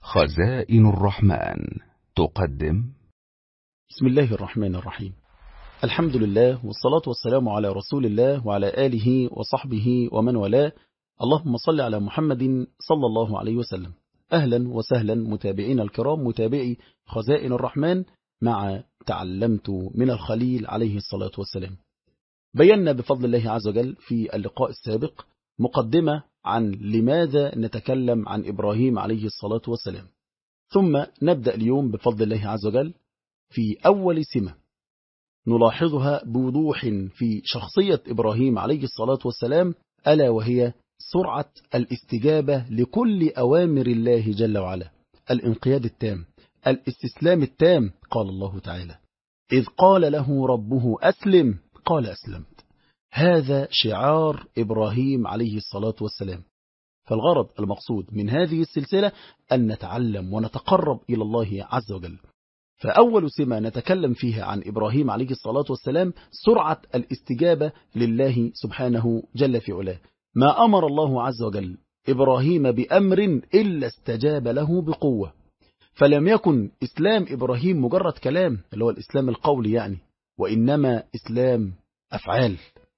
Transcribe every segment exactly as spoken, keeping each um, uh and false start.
خزائن الرحمن تقدم. بسم الله الرحمن الرحيم. الحمد لله والصلاة والسلام على رسول الله وعلى آله وصحبه ومن والاه. اللهم صل على محمد صلى الله عليه وسلم. أهلا وسهلا متابعين الكرام، متابعي خزائن الرحمن مع تعلمت من الخليل عليه الصلاة والسلام. بينا بفضل الله عز وجل في اللقاء السابق مقدمة عن لماذا نتكلم عن إبراهيم عليه الصلاة والسلام، ثم نبدأ اليوم بفضل الله عز وجل في أول سمة نلاحظها بوضوح في شخصية إبراهيم عليه الصلاة والسلام، ألا وهي سرعة الاستجابة لكل أوامر الله جل وعلا، الانقياد التام، الاستسلام التام. قال الله تعالى: إذ قال له ربه أسلم قال أسلمت. هذا شعار إبراهيم عليه الصلاة والسلام. فالغرض المقصود من هذه السلسلة أن نتعلم ونتقرب إلى الله عز وجل. فأول سمة نتكلم فيها عن إبراهيم عليه الصلاة والسلام سرعة الاستجابة لله سبحانه جل في علاه. ما أمر الله عز وجل إبراهيم بأمر إلا استجاب له بقوة. فلم يكن إسلام إبراهيم مجرد كلام اللي هو الإسلام القولي يعني، وإنما إسلام أفعال.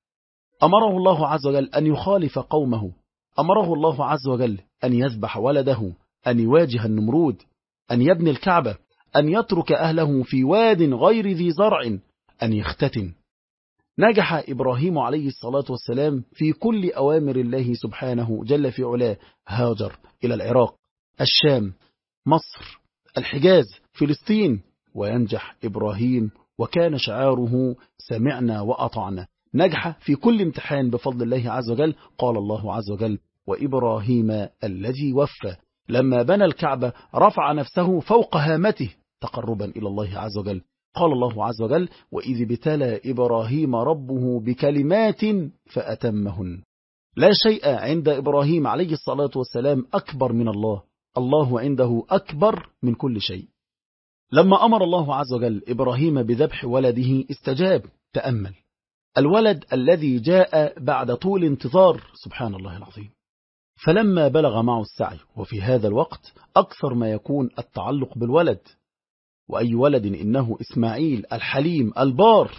أمره الله عز وجل أن يخالف قومه، أمره الله عز وجل أن يذبح ولده، أن يواجه النمرود، أن يبني الكعبة، أن يترك أهله في واد غير ذي زرع، أن يختتن. نجح إبراهيم عليه الصلاة والسلام في كل أوامر الله سبحانه جل في علاه. هاجر إلى العراق، الشام، مصر، الحجاز، فلسطين، وينجح إبراهيم وكان شعاره سمعنا وأطعنا. نجح في كل امتحان بفضل الله عز وجل. قال الله عز وجل: وإبراهيم الذي وفى لما بنى الكعبة رفع نفسه فوق هامته تقربا إلى الله عز وجل. قال الله عز وجل: وإذ ابتلى إبراهيم ربه بكلمات فأتمهن. لا شيء عند إبراهيم عليه الصلاة والسلام أكبر من الله، الله عنده أكبر من كل شيء. لما أمر الله عز وجل إبراهيم بذبح ولده استجاب. تأمل الولد الذي جاء بعد طول انتظار، سبحان الله العظيم. فلما بلغ معه السعي، وفي هذا الوقت أكثر ما يكون التعلق بالولد، وأي ولد إنه إسماعيل الحليم البار،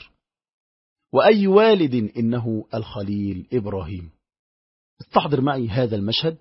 وأي والد إنه الخليل إبراهيم. استحضر معي هذا المشهد،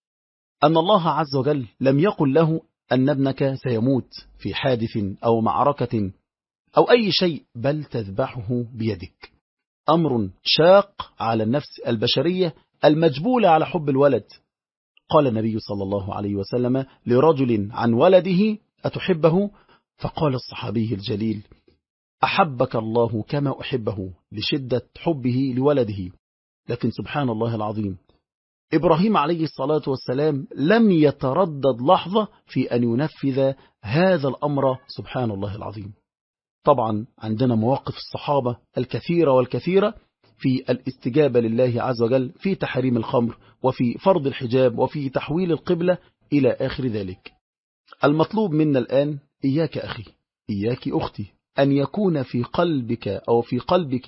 أن الله عز وجل لم يقل له أن ابنك سيموت في حادث أو معركة أو أي شيء، بل تذبحه بيدك. أمر شاق على النفس البشرية المجبولة على حب الولد. قال النبي صلى الله عليه وسلم لرجل عن ولده: أتحبه؟ فقال الصحابي الجليل: أحبك الله كما أحبه، لشدة حبه لولده. لكن سبحان الله العظيم، إبراهيم عليه الصلاة والسلام لم يتردد لحظة في أن ينفذ هذا الأمر. سبحان الله العظيم. طبعا عندنا مواقف الصحابة الكثيرة والكثيرة في الاستجابة لله عز وجل، في تحريم الخمر، وفي فرض الحجاب، وفي تحويل القبلة إلى آخر ذلك. المطلوب منا الآن، إياك أخي، إياك أختي، أن يكون في قلبك أو في قلبك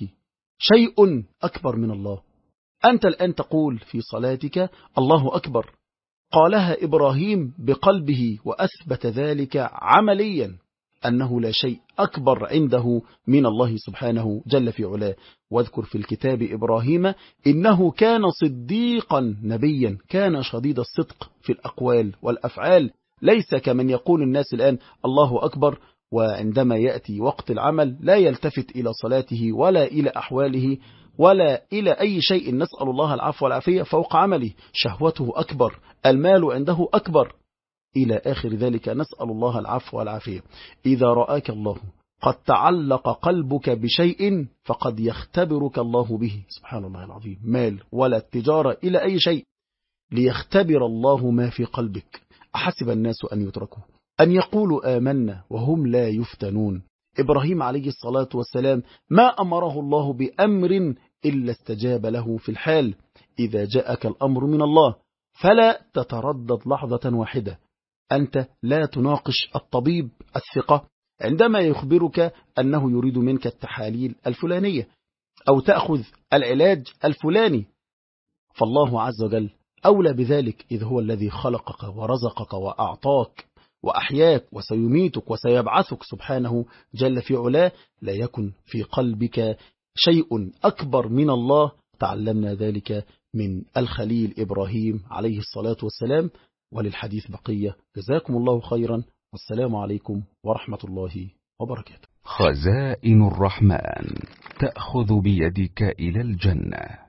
شيء أكبر من الله. أنت الآن تقول في صلاتك الله أكبر، قالها إبراهيم بقلبه وأثبت ذلك عمليا، أنه لا شيء أكبر عنده من الله سبحانه جل في علاه. واذكر في الكتاب إبراهيم إنه كان صديقا نبيا، كان شديد الصدق في الأقوال والأفعال، ليس كمن يقول الناس الآن الله أكبر، وعندما يأتي وقت العمل لا يلتفت إلى صلاته ولا إلى أحواله ولا إلى أي شيء. نسأل الله العفو والعافية. فوق عمله شهوته أكبر، المال عنده أكبر، إلى آخر ذلك. نسأل الله العفو والعافية. إذا رآك الله قد تعلق قلبك بشيء فقد يختبرك الله به. سبحان الله العظيم. مال ولا التجارة إلى أي شيء، ليختبر الله ما في قلبك. أحسب الناس أن يتركوا أن يقولوا آمنا وهم لا يفتنون. إبراهيم عليه الصلاة والسلام ما أمره الله بأمر إلا استجاب له في الحال. إذا جاءك الأمر من الله فلا تتردد لحظة واحدة. أنت لا تناقش الطبيب الثقة عندما يخبرك أنه يريد منك التحاليل الفلانية أو تأخذ العلاج الفلاني، فالله عز وجل أولى بذلك، إذ هو الذي خلقك ورزقك وأعطاك وأحياك وسيميتك وسيبعثك سبحانه جل في علاه، لا يكن في قلبك شيء أكبر من الله. تعلمنا ذلك من الخليل إبراهيم عليه الصلاة والسلام. وللحديث بقية. جزاكم الله خيرا، والسلام عليكم ورحمة الله وبركاته. خزائن الرحمن تأخذ بيدك إلى الجنة.